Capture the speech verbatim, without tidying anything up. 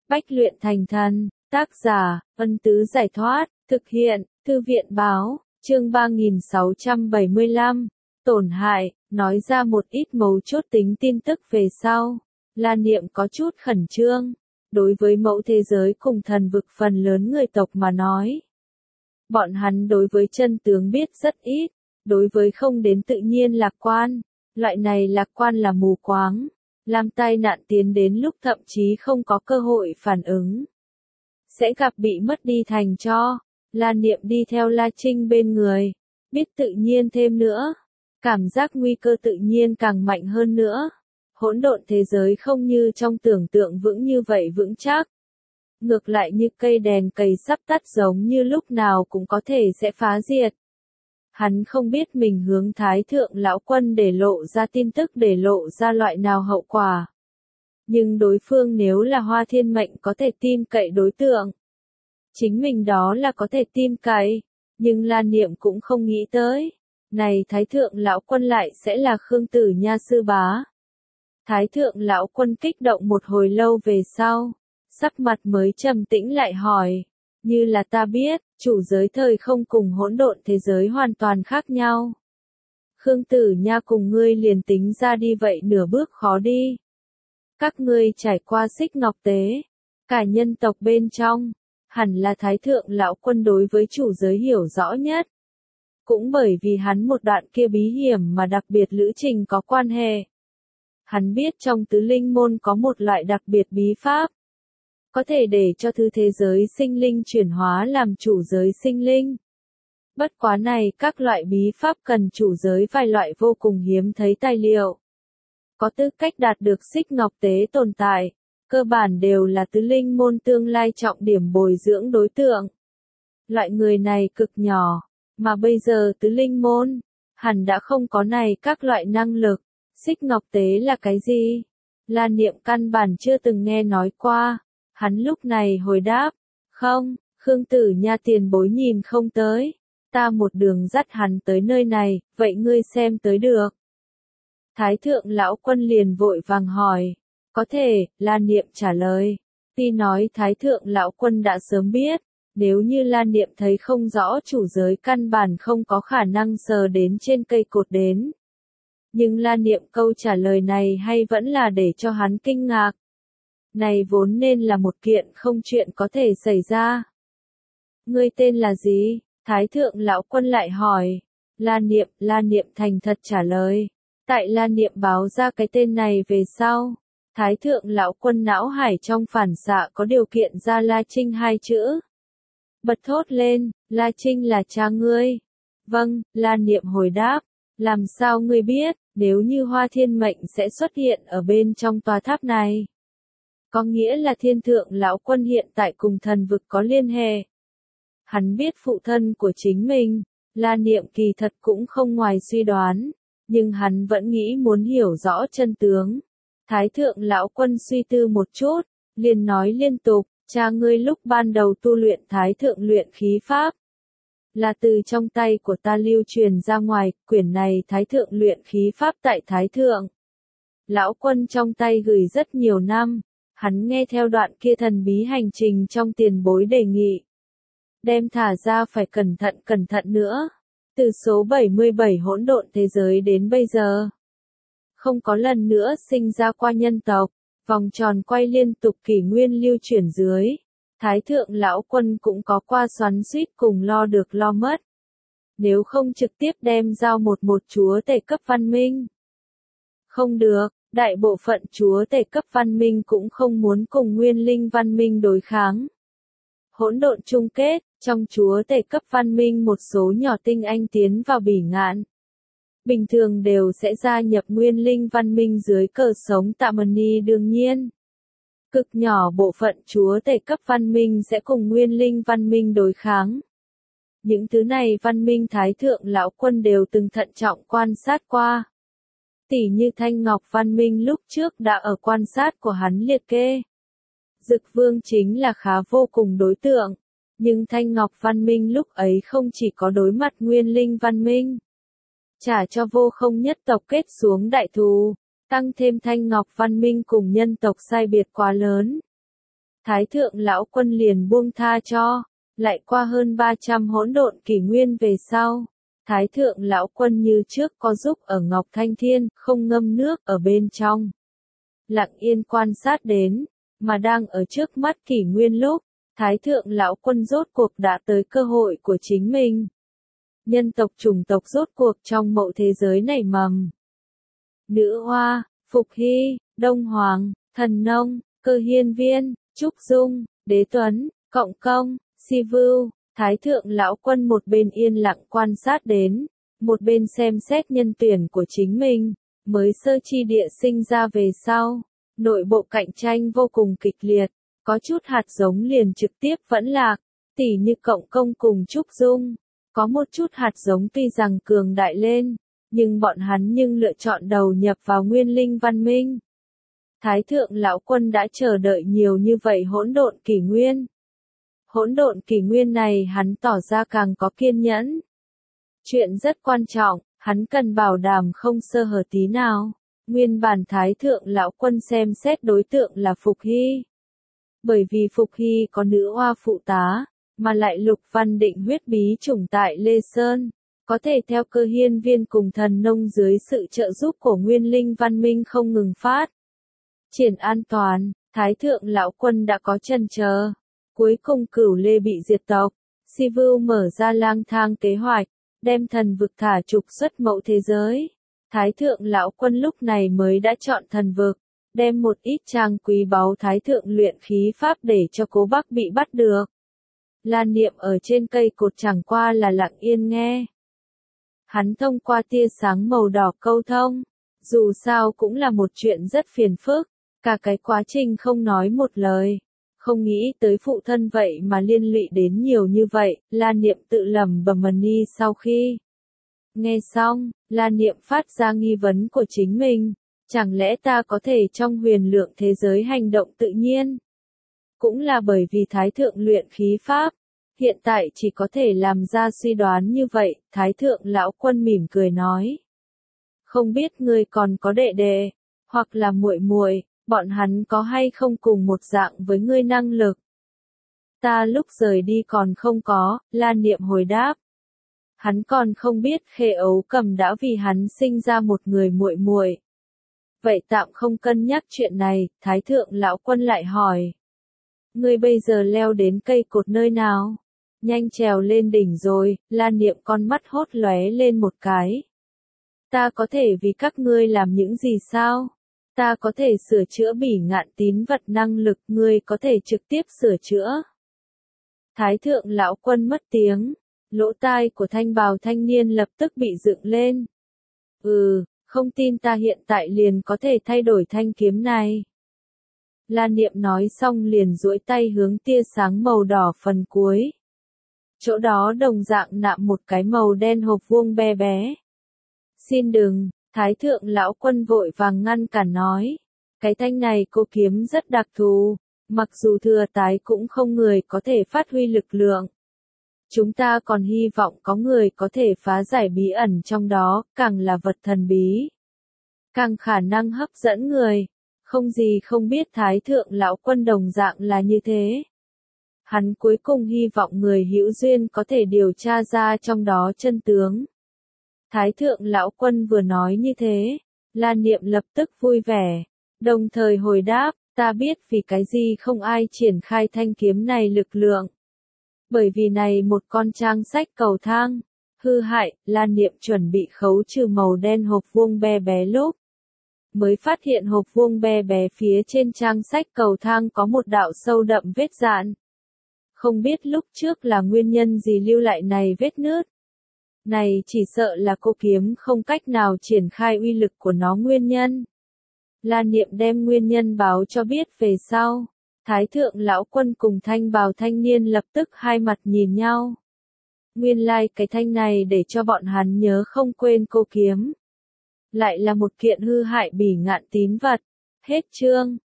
Bách luyện thành thần, tác giả, Ân Tứ Giải Thoát, thực hiện, Thư viện Báo, chương ba nghìn sáu trăm bảy mươi lăm, tổn hại, nói ra một ít mấu chốt tính tin tức về sau. La Niệm có chút khẩn trương, đối với mẫu thế giới cùng thần vực phần lớn người tộc mà nói. Bọn hắn đối với chân tướng biết rất ít, đối với không đến tự nhiên lạc quan, loại này lạc quan là mù quáng, làm tai nạn tiến đến lúc thậm chí không có cơ hội phản ứng. Sẽ gặp bị mất đi thành cho, La Niệm đi theo La Trinh bên người, biết tự nhiên thêm nữa, cảm giác nguy cơ tự nhiên càng mạnh hơn nữa. Hỗn độn thế giới không như trong tưởng tượng vững như vậy vững chắc. Ngược lại như cây đèn cầy sắp tắt giống như lúc nào cũng có thể sẽ phá diệt. Hắn không biết mình hướng Thái Thượng Lão Quân để lộ ra tin tức để lộ ra loại nào hậu quả. Nhưng đối phương nếu là Hoa Thiên Mệnh có thể tin cậy đối tượng. Chính mình đó là có thể tin cậy, nhưng La Niệm cũng không nghĩ tới. Này Thái Thượng Lão Quân lại sẽ là Khương Tử Nha sư bá. Thái Thượng Lão Quân kích động một hồi lâu về sau, sắc mặt mới trầm tĩnh lại hỏi, như là ta biết, chủ giới thời không cùng hỗn độn thế giới hoàn toàn khác nhau. Khương Tử Nha cùng ngươi liền tính ra đi vậy nửa bước khó đi. Các ngươi trải qua xích ngọc tế, cả nhân tộc bên trong, hẳn là Thái Thượng Lão Quân đối với chủ giới hiểu rõ nhất. Cũng bởi vì hắn một đoạn kia bí hiểm mà đặc biệt lữ trình có quan hệ. Hắn biết trong tứ linh môn có một loại đặc biệt bí pháp. Có thể để cho thứ thế giới sinh linh chuyển hóa làm chủ giới sinh linh. Bất quá này các loại bí pháp cần chủ giới vài loại vô cùng hiếm thấy tài liệu. Có tư cách đạt được xích ngọc tế tồn tại, cơ bản đều là tứ linh môn tương lai trọng điểm bồi dưỡng đối tượng. Loại người này cực nhỏ, mà bây giờ tứ linh môn, hẳn đã không có này các loại năng lực. Xích ngọc tế là cái gì? La Niệm căn bản chưa từng nghe nói qua. Hắn lúc này hồi đáp, không, Khương Tử Nha tiền bối nhìn không tới. Ta một đường dắt hắn tới nơi này, vậy ngươi xem tới được. Thái Thượng Lão Quân liền vội vàng hỏi, có thể, La Niệm trả lời. Tuy nói Thái Thượng Lão Quân đã sớm biết, nếu như La Niệm thấy không rõ chủ giới căn bản không có khả năng sờ đến trên cây cột đến. Nhưng La Niệm câu trả lời này hay vẫn là để cho hắn kinh ngạc. Này vốn nên là một kiện không chuyện có thể xảy ra. Ngươi tên là gì? Thái Thượng Lão Quân lại hỏi. La Niệm, La Niệm thành thật trả lời. Tại La Niệm báo ra cái tên này về sau. Thái Thượng Lão Quân não hải trong phản xạ có điều kiện ra La Trinh hai chữ. Bật thốt lên, La Trinh là cha ngươi. Vâng, La Niệm hồi đáp. Làm sao ngươi biết, nếu như Hoa Thiên Mệnh sẽ xuất hiện ở bên trong tòa tháp này? Có nghĩa là Thiên Thượng Lão Quân hiện tại cùng thần vực có liên hệ. Hắn biết phụ thân của chính mình, La Niệm kỳ thật cũng không ngoài suy đoán, nhưng hắn vẫn nghĩ muốn hiểu rõ chân tướng. Thái Thượng Lão Quân suy tư một chút, liền nói liên tục, cha ngươi lúc ban đầu tu luyện Thái Thượng luyện khí pháp. Là từ trong tay của ta lưu truyền ra ngoài, quyển này Thái Thượng luyện khí pháp tại Thái Thượng. Lão Quân trong tay gửi rất nhiều năm, hắn nghe theo đoạn kia thần bí hành trình trong tiền bối đề nghị. Đem thả ra phải cẩn thận cẩn thận nữa, từ số bảy mươi bảy hỗn độn thế giới đến bây giờ. Không có lần nữa sinh ra qua nhân tộc, vòng tròn quay liên tục kỷ nguyên lưu chuyển dưới. Thái Thượng Lão Quân cũng có qua xoắn suýt cùng lo được lo mất. Nếu không trực tiếp đem giao một một chúa tể cấp văn minh. Không được, đại bộ phận chúa tể cấp văn minh cũng không muốn cùng nguyên linh văn minh đối kháng. Hỗn độn chung kết, trong chúa tể cấp văn minh một số nhỏ tinh anh tiến vào bỉ ngạn. Bình thường đều sẽ gia nhập nguyên linh văn minh dưới cờ sống tạm ni đương nhiên. Cực nhỏ bộ phận chúa tể cấp văn minh sẽ cùng nguyên linh văn minh đối kháng. Những thứ này văn minh Thái Thượng Lão Quân đều từng thận trọng quan sát qua. Tỉ như Thanh Ngọc văn minh lúc trước đã ở quan sát của hắn liệt kê. Dực Vương chính là khá vô cùng đối tượng, nhưng Thanh Ngọc văn minh lúc ấy không chỉ có đối mặt nguyên linh văn minh. Trả cho vô không nhất tộc kết xuống đại thù. Tăng thêm Thanh Ngọc văn minh cùng nhân tộc sai biệt quá lớn. Thái thượng lão quân liền buông tha cho. Lại qua hơn ba trăm hỗn độn kỷ nguyên về sau, Thái thượng lão quân như trước có giúp ở Ngọc Thanh Thiên, không ngâm nước ở bên trong. Lặng yên quan sát đến, mà đang ở trước mắt kỷ nguyên lúc, Thái thượng lão quân rốt cuộc đã tới cơ hội của chính mình. Nhân tộc chủng tộc rốt cuộc trong mậu thế giới này mầm. Nữ Hoa, Phục Hy, Đông Hoàng, Thần Nông, Cơ Hiên Viên, Trúc Dung, Đế Tuấn, Cộng Công, Si Vưu, Thái thượng lão quân một bên yên lặng quan sát đến, một bên xem xét nhân tuyển của chính mình, mới sơ chi địa sinh ra về sau, nội bộ cạnh tranh vô cùng kịch liệt, có chút hạt giống liền trực tiếp vẫn lạc, tỉ như Cộng Công cùng Trúc Dung, có một chút hạt giống tuy rằng cường đại lên, nhưng bọn hắn nhưng lựa chọn đầu nhập vào nguyên linh văn minh. Thái thượng lão quân đã chờ đợi nhiều như vậy hỗn độn kỷ nguyên. Hỗn độn kỷ nguyên này hắn tỏ ra càng có kiên nhẫn. Chuyện rất quan trọng, hắn cần bảo đảm không sơ hở tí nào. Nguyên bản Thái thượng lão quân xem xét đối tượng là Phục Hy. Bởi vì Phục Hy có nữ hoa phụ tá, mà lại Lục Văn Định huyết bí chủng tại Lê Sơn, có thể theo Cơ Hiên Viên cùng Thần Nông dưới sự trợ giúp của nguyên linh văn minh không ngừng phát triển an toàn, Thái thượng lão quân đã có chần chờ. Cuối cùng Cửu Lê bị diệt tộc, Si Vưu mở ra lang thang kế hoạch, đem thần vực thả trục xuất mậu thế giới. Thái thượng lão quân lúc này mới đã chọn thần vực, đem một ít trang quý báu thái thượng luyện khí pháp để cho Cố Bắc bị bắt được. Lan Niệm ở trên cây cột chẳng qua là lặng yên nghe. Hắn thông qua tia sáng màu đỏ câu thông, dù sao cũng là một chuyện rất phiền phức, cả cái quá trình không nói một lời. Không nghĩ tới phụ thân vậy mà liên lụy đến nhiều như vậy, Lan Niệm tự lẩm bẩm ni sau khi nghe xong, Lan Niệm phát ra nghi vấn của chính mình, chẳng lẽ ta có thể trong huyền lượng thế giới hành động tự nhiên? Cũng là bởi vì Thái thượng luyện khí pháp, hiện tại chỉ có thể làm ra suy đoán như vậy, Thái thượng lão quân mỉm cười nói. Không biết ngươi còn có đệ đệ, hoặc là muội muội, bọn hắn có hay không cùng một dạng với ngươi năng lực? Ta lúc rời đi còn không có, Lan Niệm hồi đáp. Hắn còn không biết Khê Ấu Cầm đã vì hắn sinh ra một người muội muội. Vậy tạm không cân nhắc chuyện này, Thái thượng lão quân lại hỏi. Ngươi bây giờ leo đến cây cột nơi nào? Nhanh trèo lên đỉnh rồi, Lan Niệm con mắt hốt lóe lên một cái. Ta có thể vì các ngươi làm những gì sao? Ta có thể sửa chữa bỉ ngạn tín vật năng lực, ngươi có thể trực tiếp sửa chữa. Thái thượng lão quân mất tiếng, lỗ tai của thanh bào thanh niên lập tức bị dựng lên. Ừ, không tin ta hiện tại liền có thể thay đổi thanh kiếm này. Lan Niệm nói xong liền duỗi tay hướng tia sáng màu đỏ phần cuối. Chỗ đó đồng dạng nạm một cái màu đen hộp vuông bé bé. Xin đừng, Thái thượng lão quân vội vàng ngăn cản nói. Cái thanh này cô kiếm rất đặc thù, mặc dù thừa tái cũng không người có thể phát huy lực lượng. Chúng ta còn hy vọng có người có thể phá giải bí ẩn trong đó, càng là vật thần bí, càng khả năng hấp dẫn người. Không gì không biết Thái thượng lão quân đồng dạng là như thế. Hắn cuối cùng hy vọng người hữu duyên có thể điều tra ra trong đó chân tướng. Thái thượng lão quân vừa nói như thế, Lan Niệm lập tức vui vẻ, đồng thời hồi đáp, ta biết vì cái gì không ai triển khai thanh kiếm này lực lượng. Bởi vì này một con trang sách cầu thang, hư hại, Lan Niệm chuẩn bị khấu trừ màu đen hộp vuông bé bé lúc. Mới phát hiện hộp vuông bé bé phía trên trang sách cầu thang có một đạo sâu đậm vết dạn. Không biết lúc trước là nguyên nhân gì lưu lại này vết nứt. Này chỉ sợ là cô kiếm không cách nào triển khai uy lực của nó nguyên nhân. Lan Niệm đem nguyên nhân báo cho biết về sau. Thái thượng lão quân cùng thanh bào thanh niên lập tức hai mặt nhìn nhau. Nguyên lai like cái thanh này để cho bọn hắn nhớ không quên cô kiếm. Lại là một kiện hư hại bỉ ngạn tín vật. Hết chương.